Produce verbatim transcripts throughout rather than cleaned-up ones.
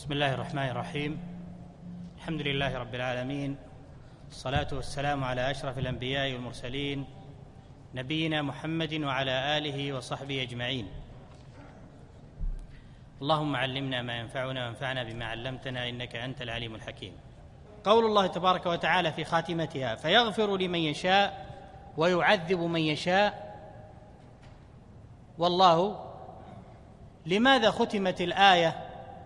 بسم الله الرحمن الرحيم. الحمد لله رب العالمين، الصلاة والسلام على أشرف الأنبياء والمرسلين نبينا محمد وعلى آله وصحبه أجمعين. اللهم علمنا ما ينفعنا وانفعنا بما علمتنا إنك أنت العليم الحكيم. قول الله تبارك وتعالى في خاتمتها: فيغفر لمن يشاء ويعذب من يشاء والله. لماذا ختمت الآية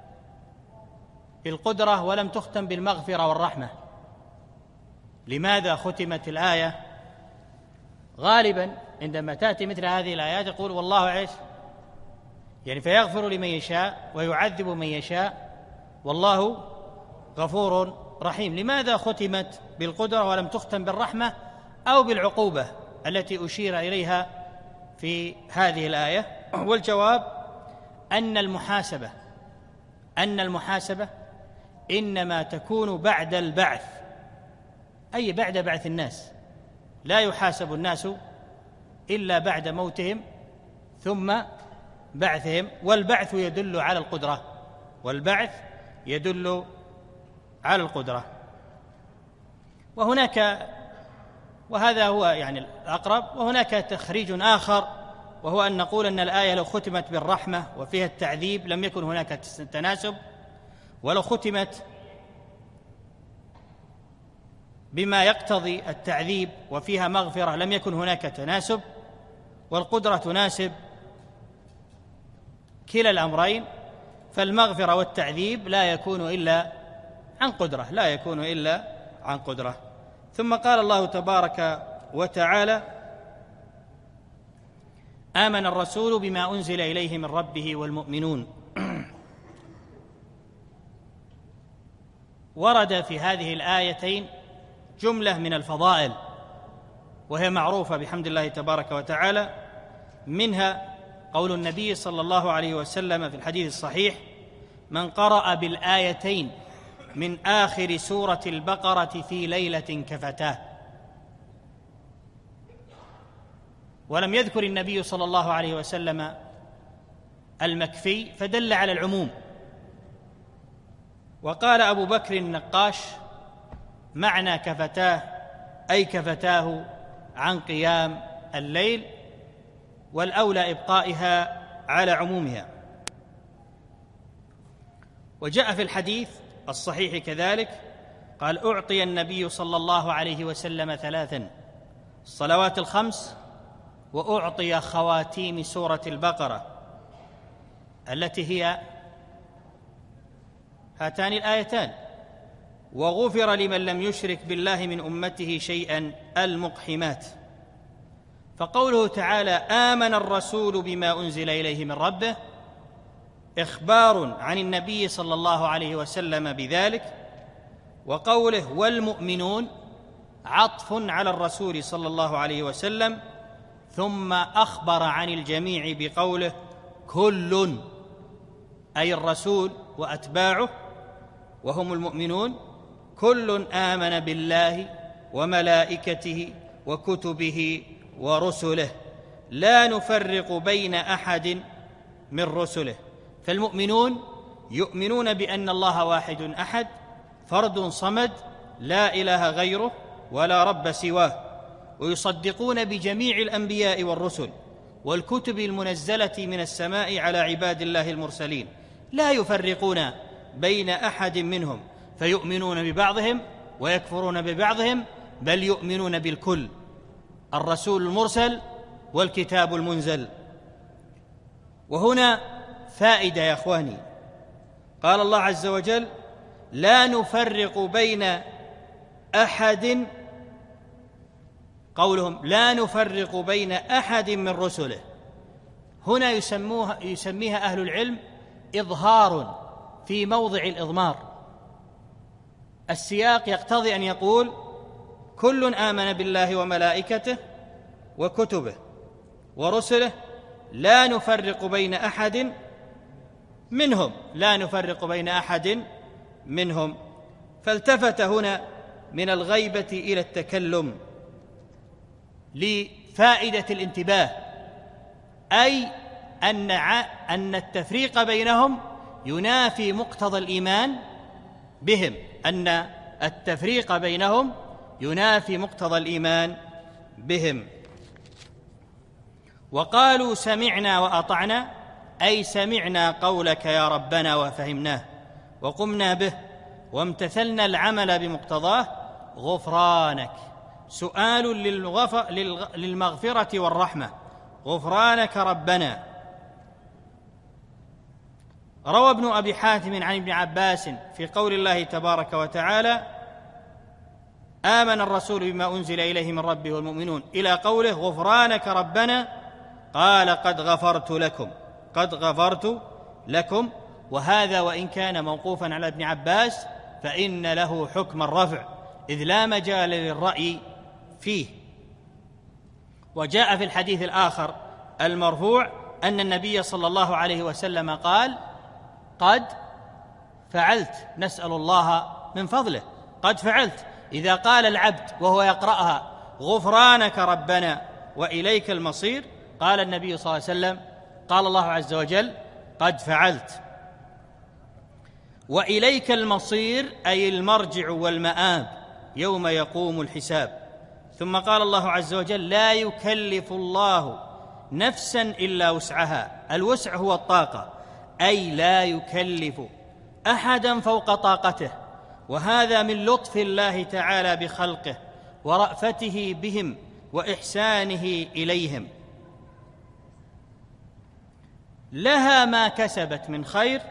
بالقدرة ولم تختم بالمغفرة والرحمة؟ لماذا ختمت الآية؟ غالبا عندما تأتي مثل هذه الآيات يقول والله ايش؟ يعني فيغفر لمن يشاء ويعذب من يشاء والله غفور رحيم. لماذا ختمت بالقدرة ولم تختم بالرحمة أو بالعقوبة التي أشير إليها في هذه الآية؟ والجواب أن المحاسبة أن المحاسبة إنما تكون بعد البعث، أي بعد بعث الناس. لا يحاسب الناس إلا بعد موتهم ثم بعثهم، والبعث يدل على القدرة والبعث يدل على القدرة. وهناك وهذا هو يعني الأقرب. وهناك تخريج آخر، وهو أن نقول أن الآية لو ختمت بالرحمة وفيها التعذيب لم يكن هناك تناسب، ولو ختمت بما يقتضي التعذيب وفيها مغفرة لم يكن هناك تناسب. والقدرة تناسب كلا الأمرين، فالمغفرة والتعذيب لا يكون إلا عن قدرة لا يكون إلا عن قدرة. ثم قال الله تبارك وتعالى: آمن الرسول بما أنزل إليه من ربه والمؤمنون. ورد في هذه الآيتين جملة من الفضائل وهي معروفة بحمد الله تبارك وتعالى، منها قول النبي صلى الله عليه وسلم في الحديث الصحيح: من قرأ بالآيتين من آخر سورة البقرة في ليلة كفتاه. ولم يذكر النبي صلى الله عليه وسلم المكفي فدل على العموم. وقال أبو بكر النقاش: معنى كفتاه أي كفتاه عن قيام الليل، والأولى إبقائها على عمومها. وجاء في الحديث الصحيح كذلك قال: أعطي النبي صلى الله عليه وسلم ثلاثا: الصلوات الخمس، وأعطي خواتيم سورة البقرة التي هي هاتان الآيتان، وغفر لمن لم يشرك بالله من أمته شيئا المقحمات. فقوله تعالى: آمن الرسول بما أنزل إليه من ربه إخبار عن النبي صلى الله عليه وسلم بذلك، وقوله والمؤمنون عطف على الرسول صلى الله عليه وسلم، ثم أخبر عن الجميع بقوله كل، أي الرسول وأتباعه وهم المؤمنون، كل آمن بالله وملائكته وكتبه ورسله لا نفرق بين أحد من رسله. فالمؤمنون يؤمنون بأن الله واحد أحد فرد صمد لا إله غيره ولا رب سواه، ويصدقون بجميع الأنبياء والرسل والكتب المنزلة من السماء على عباد الله المرسلين، لا يفرقون بين أحد منهم فيؤمنون ببعضهم ويكفرون ببعضهم، بل يؤمنون بالكل: الرسول المرسل والكتاب المنزل. وهنا فائدة يا أخواني. قال الله عز وجل: لا نفرق بين أحد، قولهم لا نفرق بين أحد من رسله، هنا يسموها يسميها أهل العلم إظهار في موضع الإضمار. السياق يقتضي أن يقول كل آمن بالله وملائكته وكتبه ورسله لا نفرق بين أحد منهم لا نفرق بين أحد منهم. فالتفت هنا من الغيبة إلى التكلم لفائدة الانتباه، أي أن أن التفريق بينهم ينافي مقتضى الإيمان بهم، أن التفريق بينهم ينافي مقتضى الإيمان بهم. وقالوا سمعنا وأطعنا، أي سمعنا قولك يا ربنا وفهمناه وقمنا به وامتثلنا العمل بمقتضاه، غفرانك، سؤال للمغفرة والرحمة، غفرانك ربنا. روى ابن أبي حاتم عن ابن عباس في قول الله تبارك وتعالى آمن الرسول بما أنزل إليه من ربه والمؤمنون إلى قوله غفرانك ربنا، قال قد غفرت لكم، قد غفرت لكم. وهذا وإن كان موقوفا على ابن عباس فإن له حكم الرفع، إذ لا مجال للرأي فيه. وجاء في الحديث الآخر المرفوع أن النبي صلى الله عليه وسلم قال قد فعلت، نسأل الله من فضله، قد فعلت. إذا قال العبد وهو يقرأها غفرانك ربنا وإليك المصير، قال النبي صلى الله عليه وسلم، قال الله عز وجل قد فعلت. وإليك المصير أي المرجع والمآب يوم يقوم الحساب. ثم قال الله عز وجل لا يكلف الله نفسا إلا وسعها، الوسع هو الطاقة، أي لا يكلف أحدا فوق طاقته، وهذا من لطف الله تعالى بخلقه ورأفته بهم وإحسانه إليهم. لها ما كسبت من خير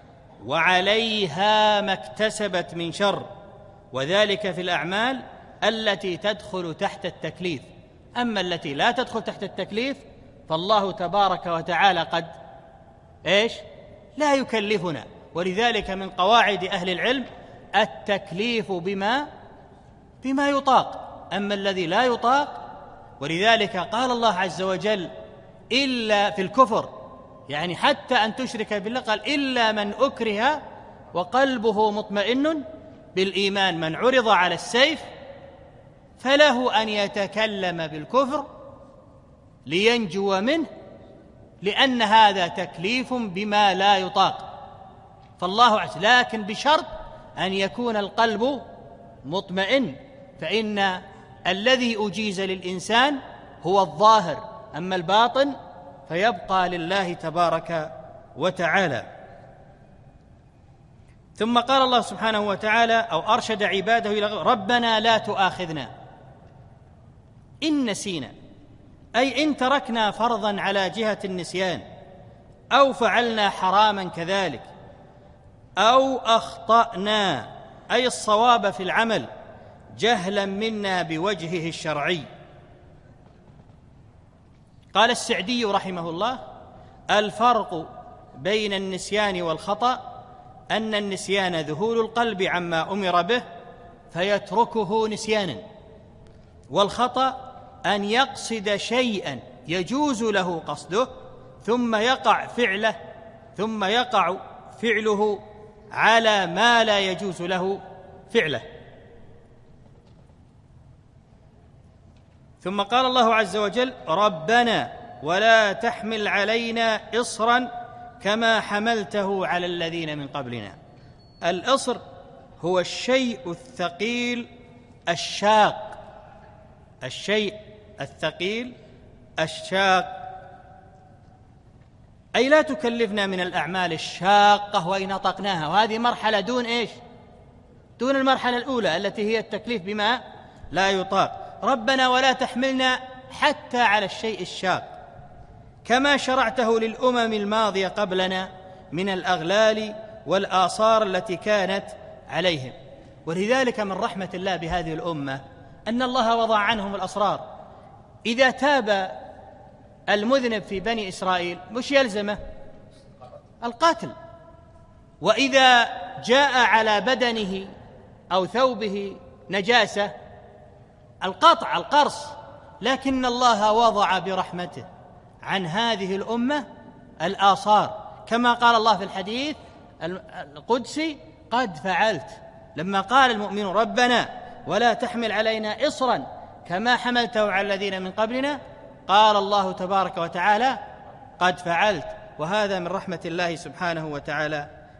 وعليها ما اكتسبت من شر، وذلك في الأعمال التي تدخل تحت التكليف. أما التي لا تدخل تحت التكليف فالله تبارك وتعالى قد إيش؟ لا يكلفنا. ولذلك من قواعد أهل العلم التكليف بما بما يطاق، أما الذي لا يطاق. ولذلك قال الله عز وجل إلا في الكفر، يعني حتى أن تشرك بالله، قال إلا من أكره وقلبه مطمئن بالإيمان، من عرض على السيف فله أن يتكلم بالكفر لينجو منه، لأن هذا تكليف بما لا يطاق. فالله عز، لكن بشرط أن يكون القلب مطمئن، فإن الذي أجيز للإنسان هو الظاهر، أما الباطن فيبقى لله تبارك وتعالى. ثم قال الله سبحانه وتعالى أو أرشد عباده إلى ربنا لا تؤاخذنا إن نسينا، أي إن تركنا فرضا على جهة النسيان، أو فعلنا حراما كذلك، أو أخطأنا أي الصواب في العمل جهلا منا بوجهه الشرعي. قال السعدي رحمه الله الفرق بين النسيان والخطأ أن النسيان ذهول القلب عما أمر به فيتركه نسيانا، والخطأ أن يقصد شيئا يجوز له قصده ثم يقع فعله ثم يقع فعله على ما لا يجوز له فعله. ثم قال الله عز وجل ربنا ولا تحمل علينا إصرا كما حملته على الذين من قبلنا. الإصر هو الشيء الثقيل الشاق، الشيء الثقيل الشاق، أي لا تكلفنا من الأعمال الشاقة وإن أطقناها. وهذه مرحلة دون إيش؟ دون المرحلة الأولى التي هي التكليف بما لا يطاق. ربنا ولا تحملنا حتى على الشيء الشاق كما شرعته للأمم الماضية قبلنا من الأغلال والآثار التي كانت عليهم. ولذلك من رحمة الله بهذه الأمة أن الله وضع عنهم الأصرار. إذا تاب المذنب في بني إسرائيل مش يلزمه القتل، وإذا جاء على بدنه أو ثوبه نجاسة القطع القرص، لكن الله وضع برحمته عن هذه الأمة الآثار، كما قال الله في الحديث القدسي قد فعلت، لما قال المؤمن ربنا ولا تحمل علينا إصرا كما حملته على الذين من قبلنا، قال الله تبارك وتعالى قد فعلت. وهذا من رحمة الله سبحانه وتعالى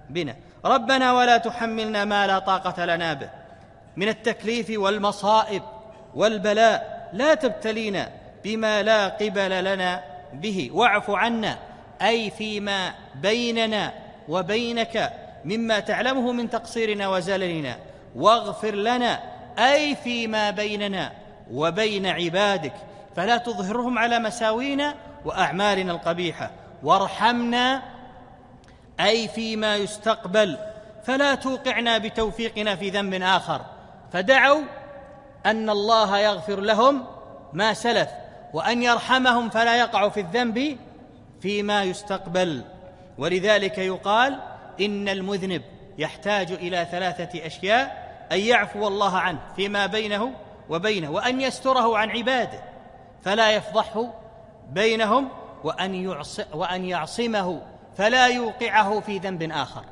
بنا. ربنا ولا تحملنا ما لا طاقة لنا به من التكليف والمصائب والبلاء، لا تبتلينا بما لا قبل لنا به، واعف عنا أي فيما بيننا وبينك مما تعلمه من تقصيرنا وزللنا، واغفر لنا أي فيما بيننا وبين عبادك، فلا تظهرهم على مساوينا وأعمالنا القبيحة، وارحمنا أي فيما يستقبل، فلا توقعنا بتوفيقنا في ذنب آخر. فدعوا أن الله يغفر لهم ما سلف، وأن يرحمهم فلا يقعوا في الذنب فيما يستقبل. ولذلك يقال إن المذنب يحتاج إلى ثلاثة أشياء: أن يعفو الله عنه فيما بينه وبينه، وأن يستره عن عباده فلا يفضحه بينهم، وأن, يعص وأن يعصمه فلا يوقعه في ذنب آخر.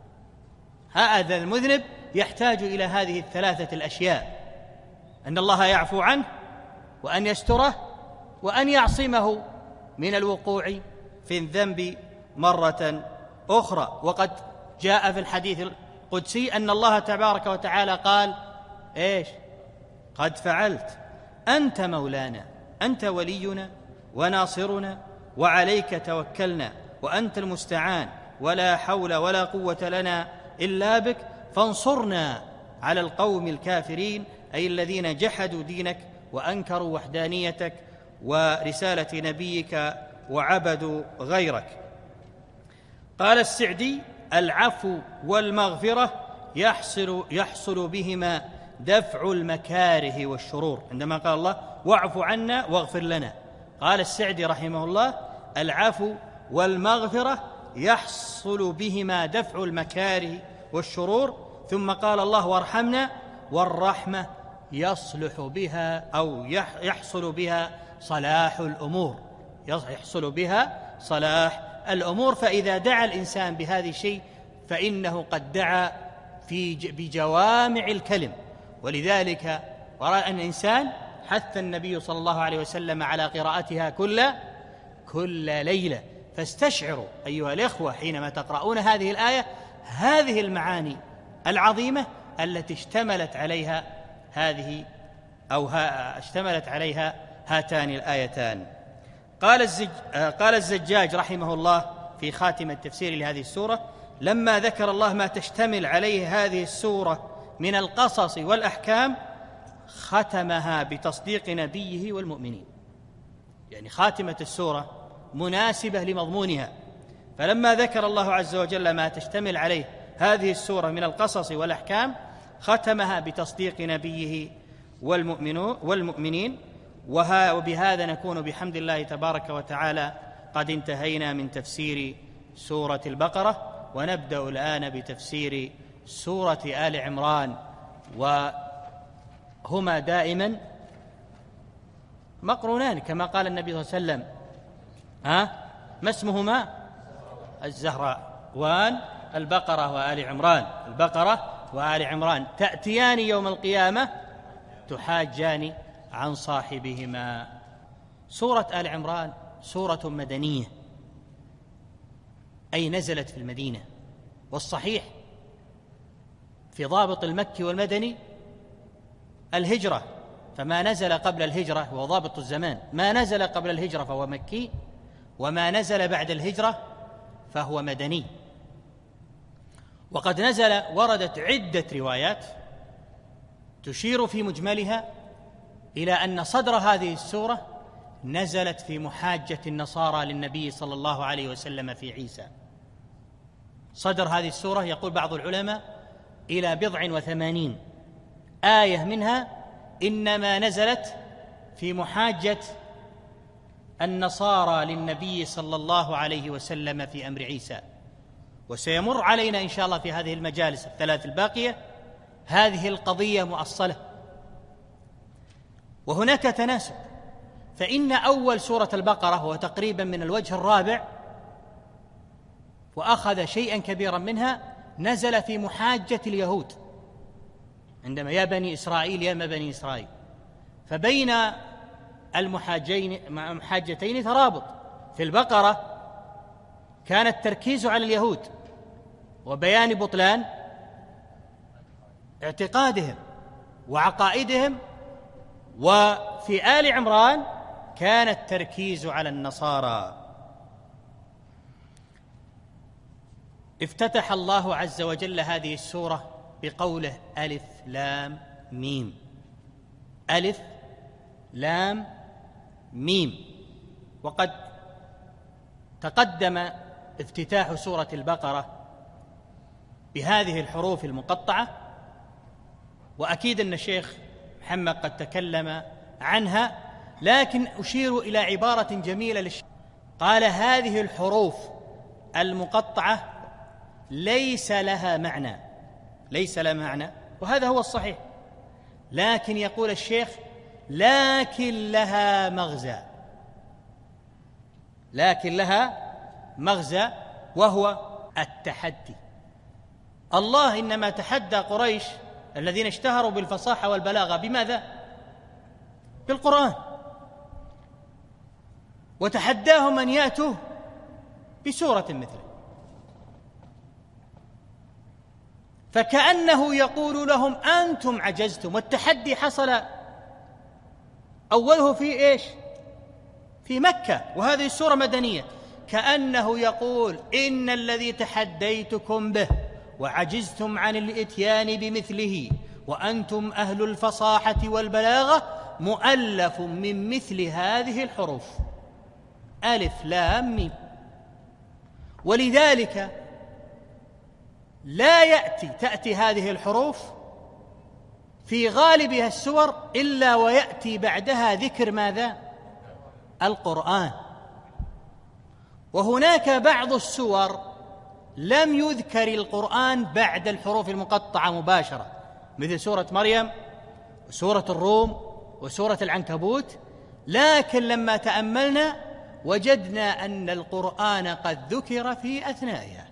هذا المذنب يحتاج إلى هذه الثلاثة الأشياء: أن الله يعفو عنه، وأن يستره، وأن يعصمه من الوقوع في الذنب مرة أخرى. وقد جاء في الحديث القدسي أن الله تبارك وتعالى قال إيش؟ قد فعلت، أنت مولانا، أنت ولينا وناصرنا، وعليك توكلنا، وأنت المستعان، ولا حول ولا قوة لنا إلا بك، فانصرنا على القوم الكافرين، أي الذين جحدوا دينك وأنكروا وحدانيتك ورسالة نبيك وعبدوا غيرك. قال السعدي: العفو والمغفرة يحصل, يحصل بهما دفع المكاره والشرور. عندما قال الله واعف عنا واغفر لنا، قال السعدي رحمه الله: العفو والمغفرة يحصل بهما دفع المكاره والشرور. ثم قال الله وارحمنا، والرحمة يصلح بها أو يحصل بها صلاح الأمور، يحصل بها صلاح الأمور. فإذا دعا الإنسان بهذه الشيء فإنه قد دعا في بجوامع الكلم. ولذلك وراء أن الإنسان حث النبي صلى الله عليه وسلم على قراءتها كل كل ليلة. فاستشعروا أيها الإخوة حينما تقرؤون هذه الآية هذه المعاني العظيمة التي اشتملت عليها هذه أو ها اشتملت عليها هاتان الآيتان. قال الزج قال الزجاج رحمه الله في خاتمة التفسير لهذه السورة: لما ذكر الله ما تشتمل عليه هذه السورة من القصص والأحكام ختمها بتصديق نبيه والمؤمنين. يعني خاتمة السورة مناسبة لمضمونها، فلما ذكر الله عز وجل ما تشتمل عليه هذه السورة من القصص والأحكام ختمها بتصديق نبيه والمؤمنين. وبهذا نكون بحمد الله تبارك وتعالى قد انتهينا من تفسير سورة البقرة، ونبدأ الآن بتفسير سورة آل عمران، وهما دائما مقرونان كما قال النبي صلى الله عليه وسلم: ها ما اسمهما؟ الزهراوان، البقرة وآل عمران. البقرة وآل عمران تأتيان يوم القيامة تحاجان عن صاحبهما. سورة آل عمران سورة مدنية، أي نزلت في المدينة، والصحيح في ضابط المكي والمدني الهجرة، فما نزل قبل الهجرة هو ضابط الزمان، ما نزل قبل الهجرة فهو مكي، وما نزل بعد الهجرة فهو مدني. وقد نزل وردت عدة روايات تشير في مجملها إلى أن صدر هذه السورة نزلت في محاجة النصارى للنبي صلى الله عليه وسلم في عيسى. صدر هذه السورة يقول بعض العلماء إلى بضع وثمانين آية منها إنما نزلت في محاجة النصارى للنبي صلى الله عليه وسلم في أمر عيسى. وسيمر علينا إن شاء الله في هذه المجالس الثلاث الباقية هذه القضية مؤصلة. وهناك تناسب، فإن أول سورة البقرة هو تقريبا من الوجه الرابع، وأخذ شيئا كبيرا منها نزل في محاجة اليهود عندما يا بني إسرائيل يا ما بني إسرائيل، فبين المحاجين محاجتين ترابط. في البقرة كان التركيز على اليهود، وبيان بطلان اعتقادهم وعقائدهم. وفي آل عمران كان التركيز على النصارى. افتتح الله عز وجل هذه السورة بقوله ألف لام ميم، ألف لام ميم. وقد تقدم افتتاح سورة البقرة بهذه الحروف المقطعة، وأكيد أن الشيخ محمد قد تكلم عنها، لكن أشير إلى عبارة جميلة للشيخ. قال هذه الحروف المقطعة ليس لها معنى، ليس لها معنى، وهذا هو الصحيح، لكن يقول الشيخ لكن لها مغزى، لكن لها مغزى وهو التحدي. الله إنما تحدى قريش الذين اشتهروا بالفصاحة والبلاغة بماذا؟ بالقرآن، وتحداهم أن يأتوا بسورة مثله، فكأنه يقول لهم أنتم عجزتم. والتحدي حصل أوله في إيش؟ في مكة، وهذه السورة مدنية. كأنه يقول إن الذي تحديتكم به وعجزتم عن الإتيان بمثله وأنتم أهل الفصاحة والبلاغة مؤلف من مثل هذه الحروف ألف لام ميم. ولذلك لا يأتي تأتي هذه الحروف في غالبها السور إلا ويأتي بعدها ذكر ماذا؟ القرآن. وهناك بعض السور لم يذكر القرآن بعد الحروف المقطعة مباشرة، مثل سورة مريم وسورة الروم وسورة العنكبوت، لكن لما تأملنا وجدنا أن القرآن قد ذكر في أثنائها،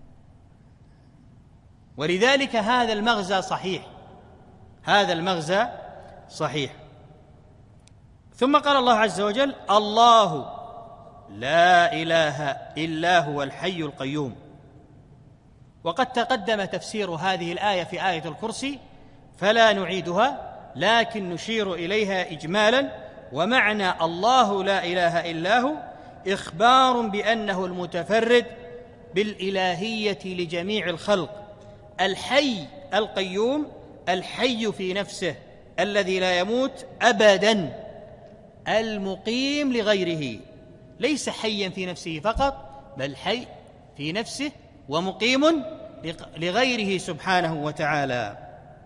ولذلك هذا المغزى صحيح، هذا المغزى صحيح. ثم قال الله عز وجل الله لا إله إلا هو الحي القيوم. وقد تقدم تفسير هذه الآية في آية الكرسي فلا نعيدها، لكن نشير إليها إجمالا. ومعنى الله لا إله إلا هو إخبار بأنه المتفرد بالإلهية لجميع الخلق، الحي القيوم، الحي في نفسه الذي لا يموت أبدا، المقيم لغيره، ليس حيا في نفسه فقط بل حي في نفسه ومقيم لغيره سبحانه وتعالى.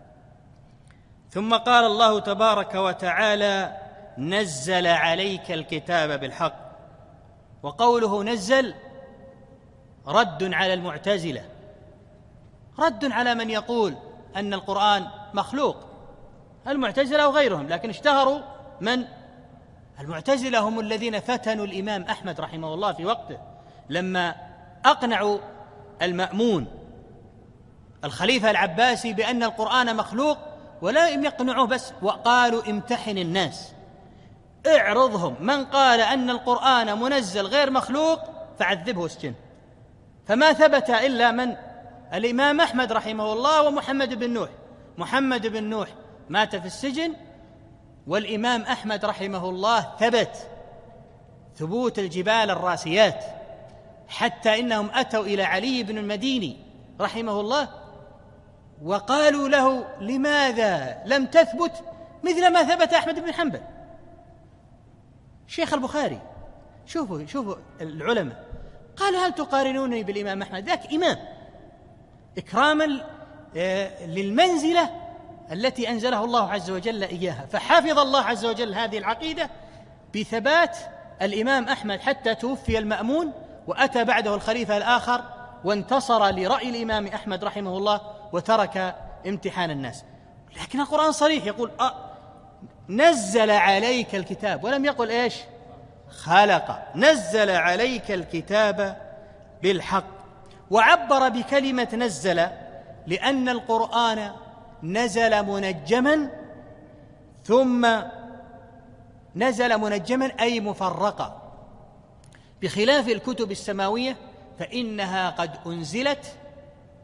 ثم قال الله تبارك وتعالى نزل عليك الكتاب بالحق. وقوله نزل رد على المعتزلة، رد على من يقول أن القرآن مخلوق، المعتزلة وغيرهم، لكن اشتهروا من؟ المعتزلة هم الذين فتنوا الإمام أحمد رحمه الله في وقته، لما أقنعوا المأمون الخليفة العباسي بأن القرآن مخلوق، ولا يقنعوه بس، وقالوا امتحن الناس، اعرضهم، من قال أن القرآن منزل غير مخلوق فعذبه اسجنه. فما ثبت إلا من؟ الإمام أحمد رحمه الله ومحمد بن نوح. محمد بن نوح مات في السجن، والإمام أحمد رحمه الله ثبت ثبوت الجبال الراسيات، حتى إنهم أتوا إلى علي بن المديني رحمه الله وقالوا له لماذا لم تثبت مثل ما ثبت أحمد بن حنبل؟ شيخ البخاري، شوفوا شوفوا العلماء، قال هل تقارنوني بالإمام أحمد؟ ذاك إمام، إكراما للمنزلة التي أنزله الله عز وجل إياها. فحافظ الله عز وجل هذه العقيدة بثبات الإمام أحمد حتى توفي المأمون، وأتى بعده الخليفة الآخر وانتصر لرأي الإمام أحمد رحمه الله وترك امتحان الناس. لكن القرآن صريح يقول أه نزل عليك الكتاب، ولم يقل إيش؟ خلق. نزل عليك الكتاب بالحق. وعبر بكلمة نزل لأن القرآن نزل منجما، ثم نزل منجما أي مفرقا، بخلاف الكتب السماوية فإنها قد أنزلت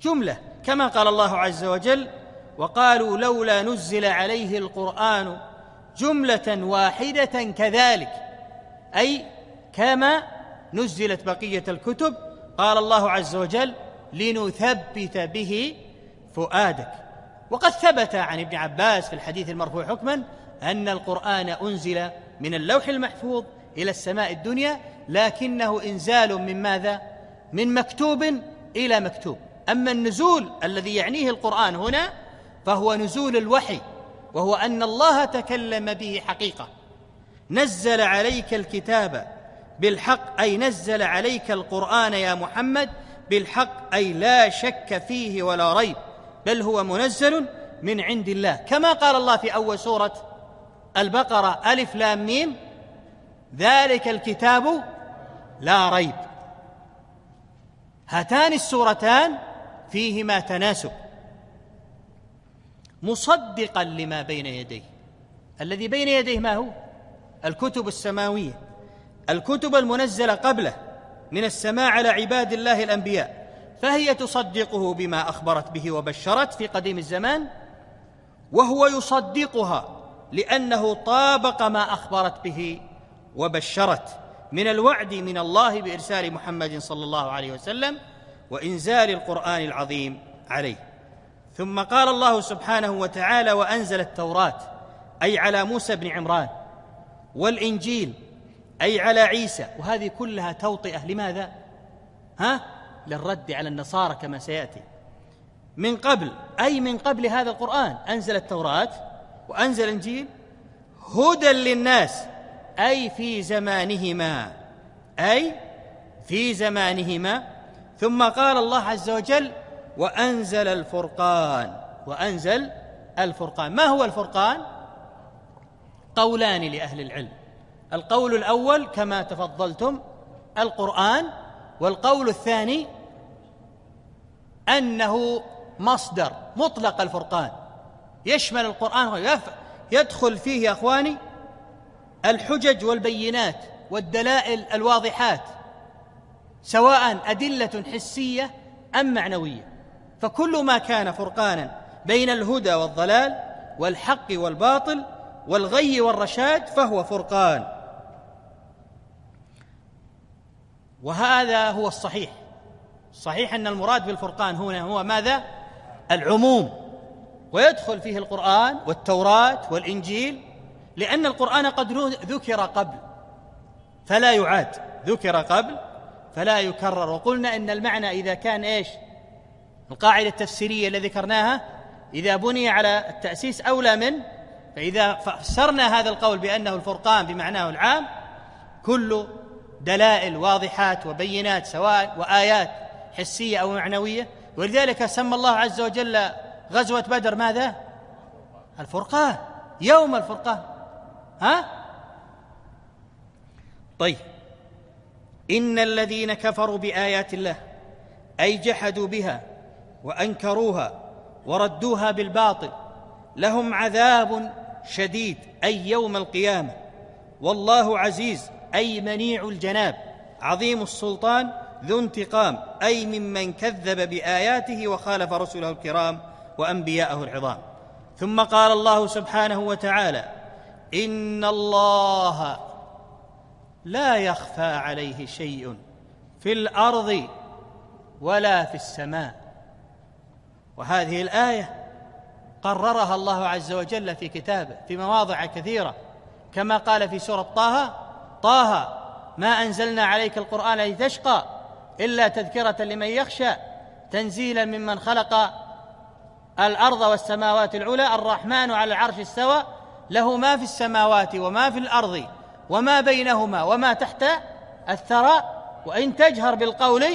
جملة، كما قال الله عز وجل: وقالوا لولا نزل عليه القرآن جملة واحدة كذلك، أي كما نزلت بقية الكتب. قال الله عز وجل: لنثبت به فؤادك. وقد ثبت عن ابن عباس في الحديث المرفوع حكما أن القرآن أنزل من اللوح المحفوظ إلى السماء الدنيا، لكنه إنزال من ماذا؟ من مكتوب إلى مكتوب. أما النزول الذي يعنيه القرآن هنا فهو نزول الوحي، وهو أن الله تكلم به حقيقة. نزل عليك الكتاب بالحق، أي نزل عليك القرآن يا محمد بالحق، أي لا شك فيه ولا ريب، بل هو منزل من عند الله، كما قال الله في أول سورة البقرة: ألف لام ميم ذلك الكتاب لا ريب. هاتان السورتان فيهما تناسب، مصدقا لما بين يديه. الذي بين يديه ما هو؟ الكتب السماوية، الكتب المنزلة قبله من السماء على عباد الله الأنبياء، فهي تصدقه بما أخبرت به وبشرت في قديم الزمان، وهو يصدقها لأنه طابق ما أخبرت به وبشرت من الوعد من الله بإرسال محمد صلى الله عليه وسلم وإنزال القرآن العظيم عليه. ثم قال الله سبحانه وتعالى: وأنزل التوراة، أي على موسى بن عمران، والإنجيل أي على عيسى. وهذه كلها توطئة لماذا؟ ها؟ للرد على النصارى كما سيأتي. من قبل، أي من قبل هذا القرآن، أنزل التوراة وأنزل الإنجيل هدى للناس، أي في زمانهما، أي في زمانهما. ثم قال الله عز وجل: وأنزل الفرقان، وأنزل الفرقان. ما هو الفرقان؟ قولان لأهل العلم: القول الأول كما تفضلتم القرآن، والقول الثاني أنه مصدر مطلق الفرقان، يشمل القرآن، يدخل فيه يا أخواني الحجج والبينات والدلائل الواضحات، سواء أدلة حسية أم معنوية. فكل ما كان فرقانا بين الهدى والضلال والحق والباطل والغي والرشاد فهو فرقان. وهذا هو الصحيح. صحيح أن المراد بالفرقان هنا هو ماذا؟ العموم، ويدخل فيه القرآن والتوراة والإنجيل، لأن القرآن قد ذكر قبل فلا يعاد، ذكر قبل فلا يكرر. وقلنا إن المعنى إذا كان إيش؟ القاعدة التفسيرية التي ذكرناها إذا بني على التأسيس أولى من، فإذا فسرنا هذا القول بأنه الفرقان بمعناه العام كل دلائل واضحات وبينات سواء وآيات حسية أو معنوية. ولذلك سمى الله عز وجل غزوة بدر ماذا؟ الفرقان، يوم الفرقان. ها؟ طيب، إن الذين كفروا بآيات الله أي جحدوا بها وأنكروها وردوها بالباطل لهم عذاب شديد أي يوم القيامة، والله عزيز أي منيع الجناب، عظيم السلطان ذو انتقام أي ممن كذب بآياته وخالف رسله الكرام وأنبياءه العظام. ثم قال الله سبحانه وتعالى: إن الله لا يخفى عليه شيء في الأرض ولا في السماء. وهذه الآية قررها الله عز وجل في كتابه في مواضع كثيرة، كما قال في سورة طه: طه ما أنزلنا عليك القرآن لتشقى إلا تذكرة لمن يخشى تنزيلا ممن خلق الأرض والسماوات العلى الرحمن على العرش استوى له ما في السماوات وما في الأرض وما بينهما وما تحت الثرى وإن تجهر بالقول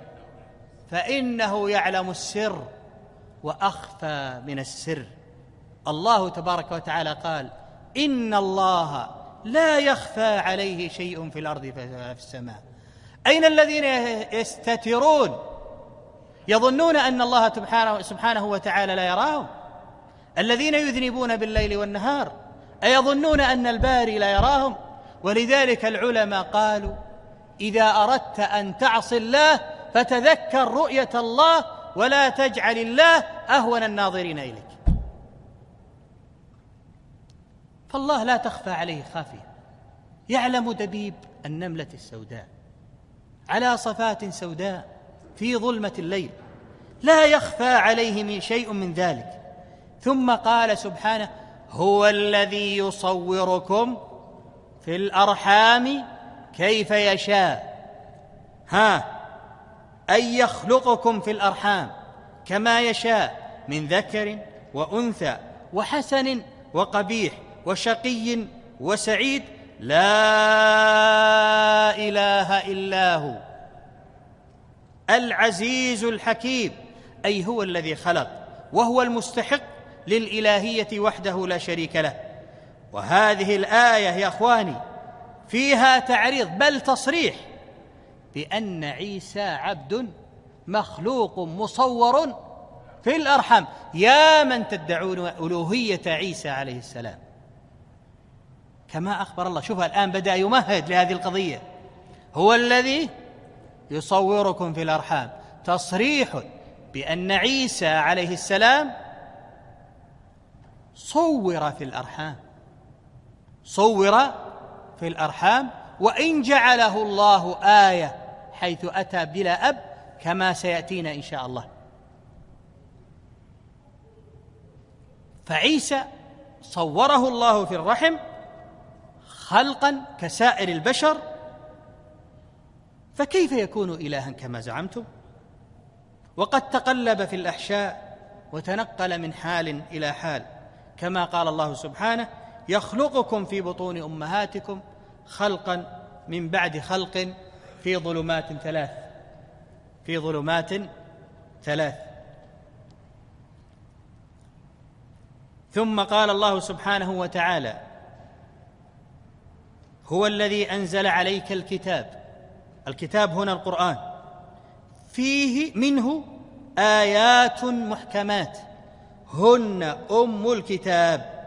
فإنه يعلم السر وأخفى من السر. الله تبارك وتعالى قال: إن الله لا يخفى عليه شيء في الأرض ولا في السماء. أين الذين يستترون يظنون أن الله سبحانه وتعالى لا يراهم؟ الذين يذنبون بالليل والنهار أيظنون أن الباري لا يراهم؟ ولذلك العلماء قالوا: إذا أردت أن تعصي الله فتذكر رؤية الله ولا تجعل الله أهون الناظرين إليك. فالله لا تخفى عليه خافية، يعلم دبيب النملة السوداء على صفات سوداء في ظلمة الليل، لا يخفى عليه شيء من ذلك. ثم قال سبحانه: هو الذي يصوركم في الأرحام كيف يشاء. ها أي يخلقكم في الأرحام كما يشاء من ذكر وأنثى وحسن وقبيح وشقي وسعيد، لا إله إلا هو العزيز الحكيم. أي هو الذي خلق وهو المستحق للإلهية وحده لا شريك له. وهذه الآية يا أخواني فيها تعريض بل تصريح بأن عيسى عبد مخلوق مصور في الأرحام. يا من تدعون ألوهية عيسى عليه السلام، كما أخبر الله. شوف الآن بدأ يمهد لهذه القضية، هو الذي يصوركم في الأرحام، تصريح بأن عيسى عليه السلام صور في الأرحام، صور في الأرحام، وإن جعله الله آية حيث أتى بلا أب كما سيأتينا إن شاء الله. فعيسى صوره الله في الرحم خلقا كسائر البشر، فكيف يكون إلها كما زعمتم؟ وقد تقلب في الأحشاء وتنقل من حال إلى حال، كما قال الله سبحانه: يخلقكم في بطون أمهاتكم خلقا من بعد خلق في ظلمات ثلاث في ظلمات ثلاث ثم قال الله سبحانه وتعالى: هو الذي أنزل عليك الكتاب. الكتاب هنا القرآن، فيه منه آيات محكمات هن أم الكتاب.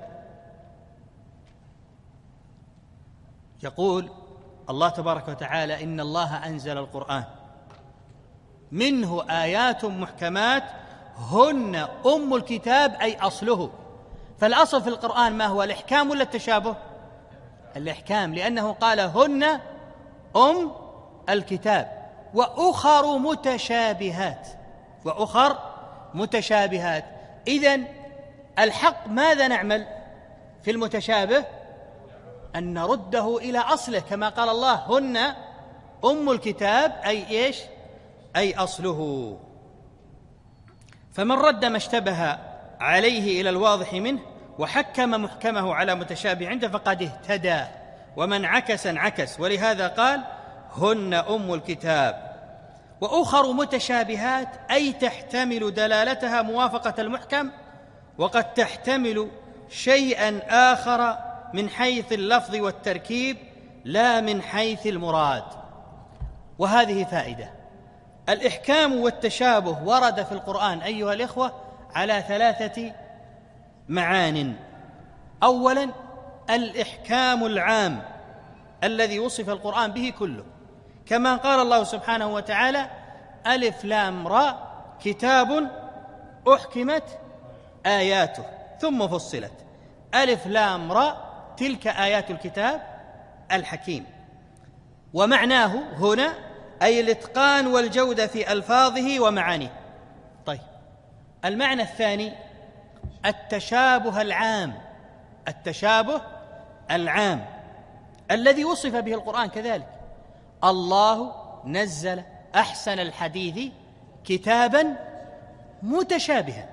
يقول الله تبارك وتعالى: إن الله أنزل القرآن منه آيات محكمات هن أم الكتاب، أي أصله. فالأصل في القرآن ما هو؟ الإحكام ولا التشابه؟ الإحكام، لأنه قال هن أم الكتاب. وأخر متشابهات وأخر متشابهات إذن الحق ماذا نعمل في المتشابه؟ أن نرده إلى أصله، كما قال الله: هن أم الكتاب، أي إيش؟ أي أصله. فمن رد ما اشتبه عليه إلى الواضح منه وحكم محكمه على متشابه عنده فقد اهتدى، ومن عكس انعكس. ولهذا قال: هن أم الكتاب. وأخر متشابهات أي تحتمل دلالتها موافقة المحكم، وقد تحتمل شيئا آخر من حيث اللفظ والتركيب لا من حيث المراد. وهذه فائدة. الإحكام والتشابه ورد في القرآن أيها الإخوة على ثلاثة معان. أولا الإحكام العام الذي وصف القرآن به كله، كما قال الله سبحانه وتعالى: ألف لام را كتاب أحكمت آياته ثم فصلت. ألف لام را تلك آيات الكتاب الحكيم. ومعناه هنا أي الإتقان والجودة في ألفاظه ومعانيه. طيب، المعنى الثاني التشابه العام، التشابه العام الذي وصف به القرآن كذلك. الله نزل أحسن الحديث كتابا متشابها.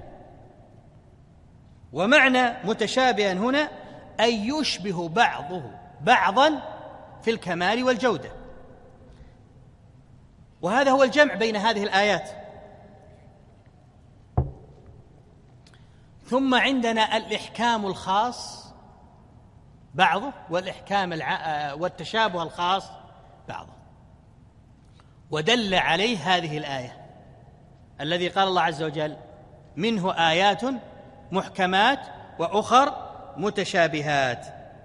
ومعنى متشابها هنا أي يشبه بعضه بعضا في الكمال والجودة. وهذا هو الجمع بين هذه الآيات. ثم عندنا الإحكام الخاص بعضه، والإحكام الع... والتشابه الخاص بعضه. ودل عليه هذه الآية الذي قال الله عز وجل: منه آيات محكمات وأخر متشابهات.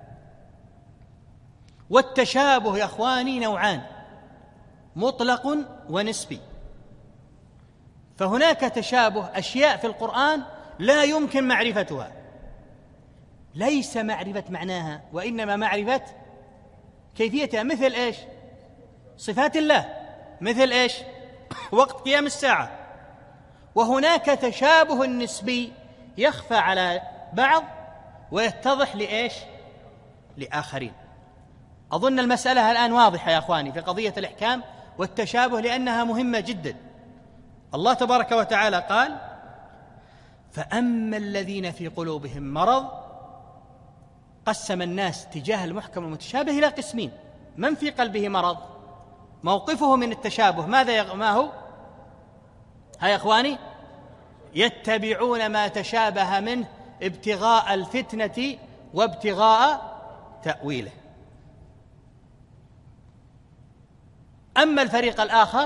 والتشابه يا أخواني نوعان: مطلق ونسبي. فهناك تشابه أشياء في القرآن لا يمكن معرفتها، ليس معرفة معناها وإنما معرفة كيفيتها، مثل إيش؟ صفات الله، مثل إيش؟ وقت قيام الساعة. وهناك تشابه نسبي يخفى على بعض ويتضح لإيش؟ لآخرين. أظن المسألة الآن واضحة يا أخواني في قضية الإحكام والتشابه، لأنها مهمة جدا. الله تبارك وتعالى قال: فأما الذين في قلوبهم مرض، قسم الناس تجاه المحكم والمتشابه إلى قسمين. من في قلبه مرض موقفه من التشابه ماذا يغ... ما هو؟ ها يا أخواني، يتبعون ما تشابه منه ابتغاء الفتنة وابتغاء تأويله. أما الفريق الآخر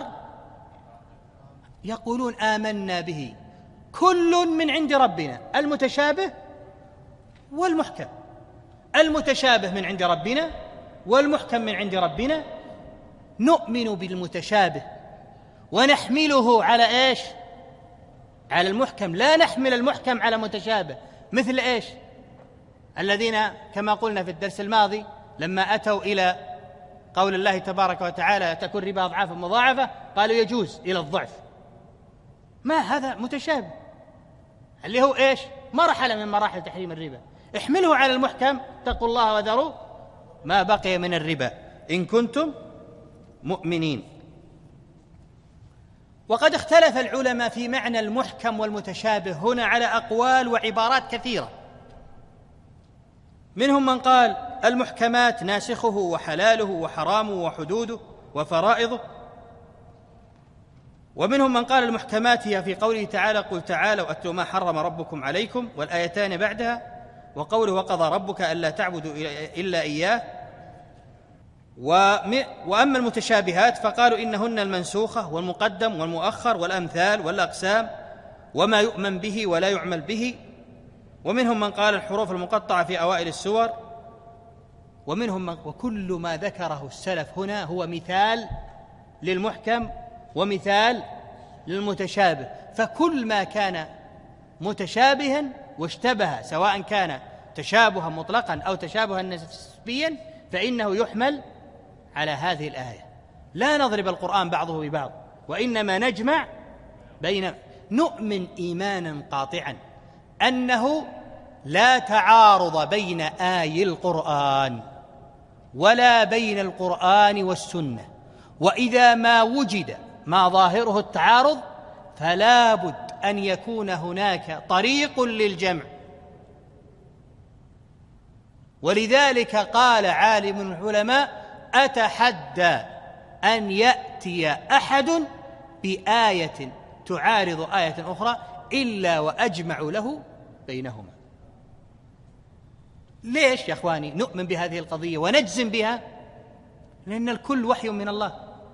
يقولون آمنا به كل من عند ربنا، المتشابه والمحكم، المتشابه من عند ربنا والمحكم من عند ربنا، نؤمن بالمتشابه ونحمله على إيش؟ على المحكم، لا نحمل المحكم على متشابه. مثل إيش؟ الذين كما قلنا في الدرس الماضي لما أتوا إلى قول الله تبارك وتعالى تكون ربا أضعافا مضاعفة، قالوا يجوز إلى الضعف. ما هذا متشابه اللي هو إيش؟ مرحلة من مراحل تحريم الربا. احمله على المحكم، اتقوا الله وذروا ما بقي من الربا إن كنتم مؤمنين. وقد اختلف العلماء في معنى المحكم والمتشابه هنا على أقوال وعبارات كثيرة. منهم من قال المحكمات ناسخه وحلاله وحرامه وحدوده وفرائضه، ومنهم من قال المحكمات هي في قوله تعالى قل تعالوا أتلوا ما حرم ربكم عليكم، والآيتان بعدها، وقوله وقضى ربك ألا تعبدوا إلا إياه. وأما المتشابهات فقالوا إنهن المنسوخة والمقدم والمؤخر والأمثال والأقسام وما يؤمن به ولا يعمل به. ومنهم من قال الحروف المقطعة في أوائل السور. ومنهم من وكل ما ذكره السلف هنا هو مثال للمحكم ومثال للمتشابه، فكل ما كان متشابها واشتبه سواء كان تشابها مطلقا أو تشابها نسبيا فإنه يحمل على هذه الآية. لا نضرب القرآن بعضه ببعض، وإنما نجمع بين. نؤمن إيمانا قاطعا أنه لا تعارض بين آي القرآن ولا بين القرآن والسنة، وإذا ما وجد ما ظاهره التعارض فلا بد أن يكون هناك طريق للجمع. ولذلك قال عالم العلماء أتحدى أن يأتي أحد بآية تعارض آية أخرى إلا وأجمع له بينهما. ليش يا أخواني نؤمن بهذه القضية ونجزم بها؟ لأن الكل وحي من الله،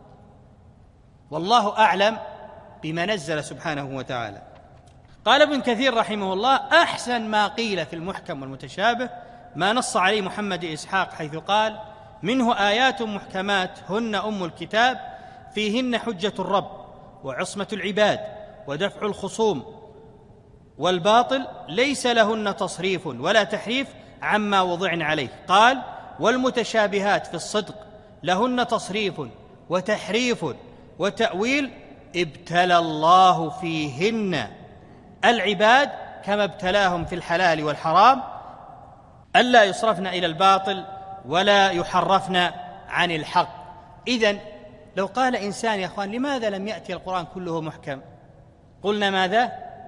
والله أعلم بما نزل سبحانه وتعالى. قال ابن كثير رحمه الله أحسن ما قيل في المحكم والمتشابه ما نص عليه محمد إسحاق حيث قال منه آيات محكمات هن أم الكتاب فيهن حجة الرب وعصمة العباد ودفع الخصوم والباطل ليس لهن تصريف ولا تحريف عما وضعن عليه. قال والمتشابهات في الصدق لهن تصريف وتحريف وتأويل ابتلى الله فيهن العباد كما ابتلاهم في الحلال والحرام ألا يصرفن إلى الباطل ولا يحرفن عن الحق. إذن لو قال إنسان يا أخوان لماذا لم يأتي القرآن كله محكم؟ قلنا ماذا؟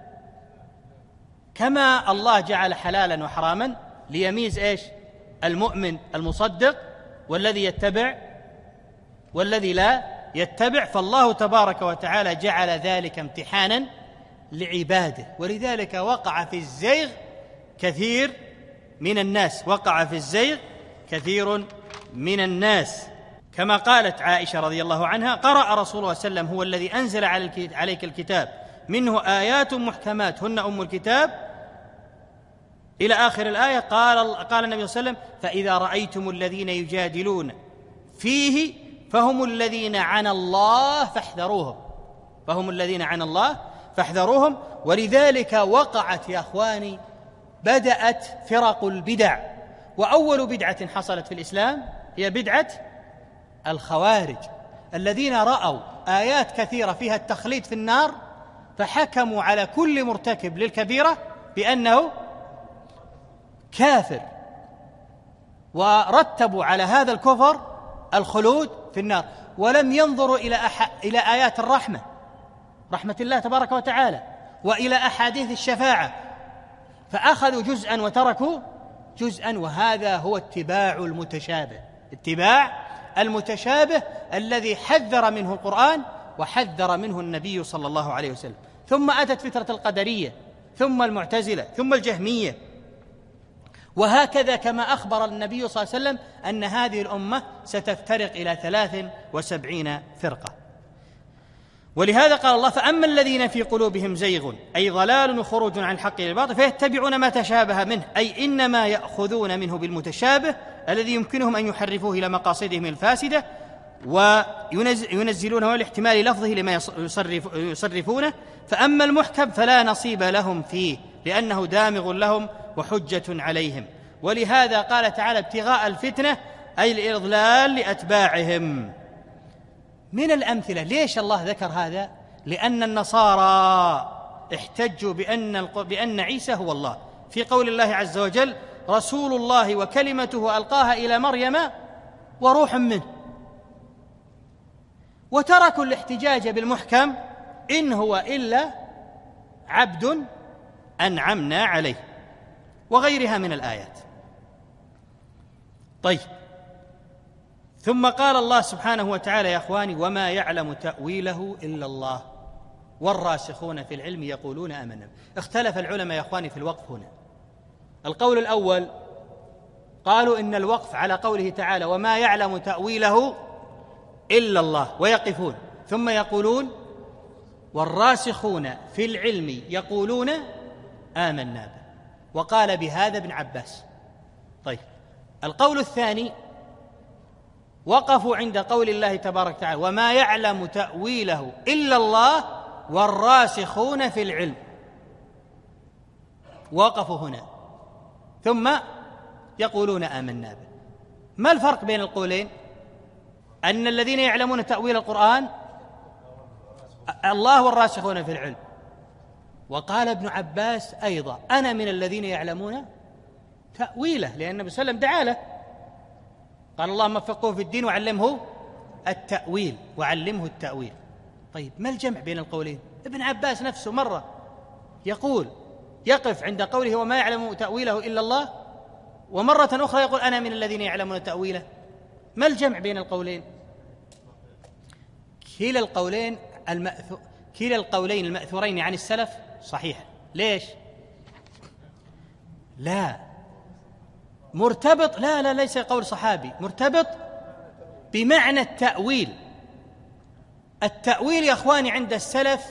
كما الله جعل حلالا وحراما ليميز إيش؟ المؤمن المصدق والذي يتبع والذي لا يتبع، فالله تبارك وتعالى جعل ذلك امتحانا لعباده. ولذلك وقع في الزيغ كثير من الناس وقع في الزيغ كثير من الناس كما قالت عائشة رضي الله عنها قرأ رسول الله صلى الله عليه وسلم هو الذي أنزل عليك الكتاب منه آيات محكمات هن أم الكتاب إلى آخر الآية. قال, قال النبي صلى الله عليه وسلم فإذا رأيتم الذين يجادلون فيه فهم الذين عن الله فاحذروهم فهم الذين عن الله فاحذروهم. ولذلك وقعت يا أخواني، بدأت فرق البدع، وأول بدعة حصلت في الإسلام هي بدعة الخوارج، الذين رأوا آيات كثيرة فيها التخليد في النار فحكموا على كل مرتكب للكبيرة بأنه كافر، ورتبوا على هذا الكفر الخلود في النار، ولم ينظروا إلى, أح... إلى آيات الرحمة، رحمة الله تبارك وتعالى، وإلى أحاديث الشفاعة، فأخذوا جزءا وتركوا جزءا. وهذا هو اتباع المتشابه، اتباع المتشابه الذي حذر منه القرآن وحذر منه النبي صلى الله عليه وسلم. ثم أتت فترة القدرية، ثم المعتزلة، ثم الجهمية، وهكذا كما أخبر النبي صلى الله عليه وسلم أن هذه الأمة ستفترق إلى ثلاث وسبعين فرقة. ولهذا قال الله: فأما الذين في قلوبهم زيغ أي ضلال وخروج عن الحق إلى الباطل فيتبعون ما تشابه منه، أي إنما يأخذون منه بالمتشابه الذي يمكنهم أن يحرفوه إلى مقاصدهم الفاسدة وينزلونه لاحتمال لفظه لما يصرف يصرفونه. فأما المحكم فلا نصيب لهم فيه لأنه دامغ لهم وحجة عليهم. ولهذا قال تعالى: ابتغاء الفتنة أي الإضلال لأتباعهم. من الأمثلة ليش الله ذكر هذا؟ لأن النصارى احتجوا بأن, بأن عيسى هو الله في قول الله عز وجل: رسول الله وكلمته ألقاها إلى مريم وروح منه، وتركوا الاحتجاج بالمحكم: إن هو إلا عبد أنعمنا عليه، وغيرها من الآيات. طيب، ثم قال الله سبحانه وتعالى: يا أخواني: وما يعلم تأويله إلا الله والراسخون في العلم يقولون آمنا. اختلف العلماء يا أخواني في الوقف هنا. القول الأول قالوا إن الوقف على قوله تعالى: وما يعلم تأويله إلا الله، ويقفون، ثم يقولون: والراسخون في العلم يقولون آمنا به. وقال بهذا ابن عباس. طيب، القول الثاني وقفوا عند قول الله تبارك وتعالى: وما يعلم تأويله إلا الله والراسخون في العلم. وقفوا هنا، ثم يقولون آمنا به. ما الفرق بين القولين؟ أن الذين يعلمون تأويل القرآن الله والراسخون في العلم. وقال ابن عباس أيضا: أنا من الذين يعلمون تأويله، لأن النبي صلى الله عليه وسلم دعا له، قال: اللهم فقهه في الدين وعلمه التأويل وعلمه التأويل. طيب، ما الجمع بين القولين؟ ابن عباس نفسه مرة يقول يقف عند قوله: وما يعلم تأويله إلا الله، ومرة أخرى يقول: أنا من الذين يعلمون تأويله. ما الجمع بين القولين؟ كلا القولين المأثو... كلا القولين المأثورين عن السلف صحيح. ليش؟ لا مرتبط، لا لا ليس قول صحابي، مرتبط بمعنى التأويل. التأويل يا أخواني عند السلف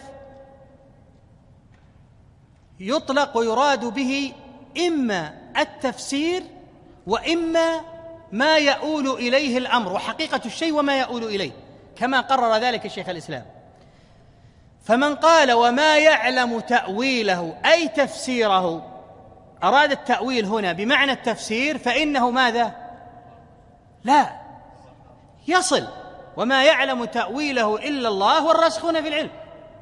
يطلق ويراد به إما التفسير وإما ما يؤول إليه الأمر، وحقيقة الشيء وما يؤول إليه، كما قرر ذلك الشيخ الإسلام. فمن قال وما يعلم تأويله أي تفسيره، أراد التأويل هنا بمعنى التفسير، فإنه ماذا؟ لا يصل. وما يعلم تأويله إلا الله والراسخون في العلم.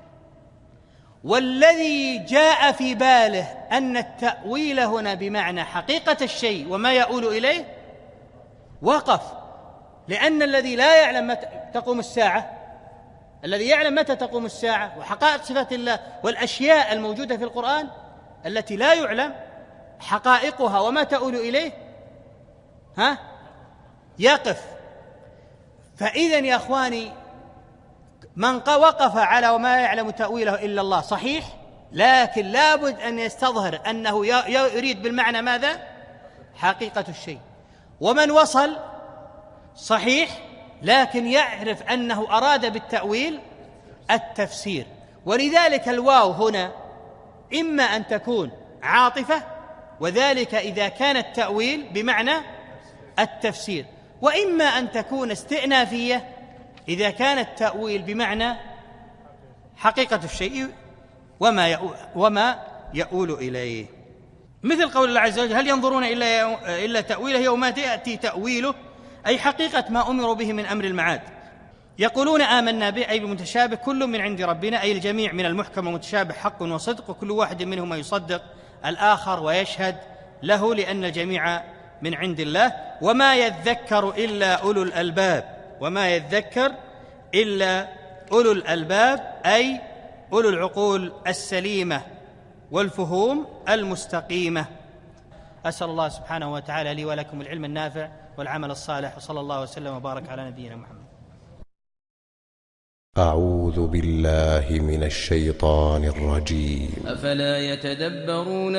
والذي جاء في باله أن التأويل هنا بمعنى حقيقة الشيء وما يؤول إليه وقف، لأن الذي لا يعلم متى تقوم الساعة، الذي يعلم متى تقوم الساعة وحقائق صفات الله والأشياء الموجودة في القرآن التي لا يعلم حقائقها وما تؤول إليه، ها يقف. فإذا يا أخواني، من وقف على وما يعلم تأويله إلا الله صحيح، لكن لابد أن يستظهر أنه يريد بالمعنى ماذا؟ حقيقة الشيء. ومن وصل صحيح، لكن يعرف أنه أراد بالتأويل التفسير. ولذلك الواو هنا إما أن تكون عاطفة، وذلك إذا كان التأويل بمعنى التفسير، وإما أن تكون استئنافية إذا كان التأويل بمعنى حقيقة الشيء. وما وما يؤول إليه. مثل قول الله عز وجل: هل ينظرون إلا, إلا تأويله يوم يأتي تأويله، أي حقيقة ما أمروا به من أمر المعاد. يقولون آمنا به أي بمتشابه كل من عند ربنا، أي الجميع من المحكم ومتشابه حق وصدق، وكل واحد منهما يصدق الآخر ويشهد له لأن الجميع من عند الله. وما يذكر إلا أولو الألباب، وما يذكر إلا أولو الألباب أي أولو العقول السليمة والفهوم المستقيمة. أسأل الله سبحانه وتعالى لي ولكم العلم النافع والعمل الصالح، وصلى الله وسلم وبارك على نبينا محمد. أعوذ بالله من الشيطان الرجيم. أفلا يتدبرون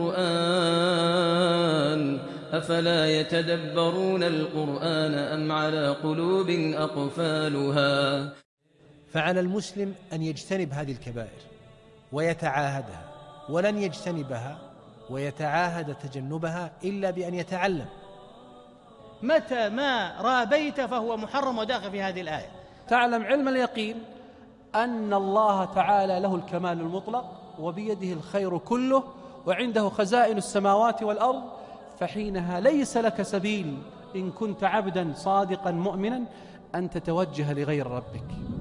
القرآن أفلا يتدبرون القرآن أم على قلوب أقفالها. فعلى المسلم أن يجتنب هذه الكبائر ويتعاهدها، ولن يجتنبها ويتعاهد تجنبها إلا بأن يتعلم. متى ما رابيت فهو محرم وداخل في هذه الآية. تعلم علم اليقين أن الله تعالى له الكمال المطلق وبيده الخير كله وعنده خزائن السماوات والأرض، فحينها ليس لك سبيل إن كنت عبدا صادقا مؤمنا أن تتوجه لغير ربك.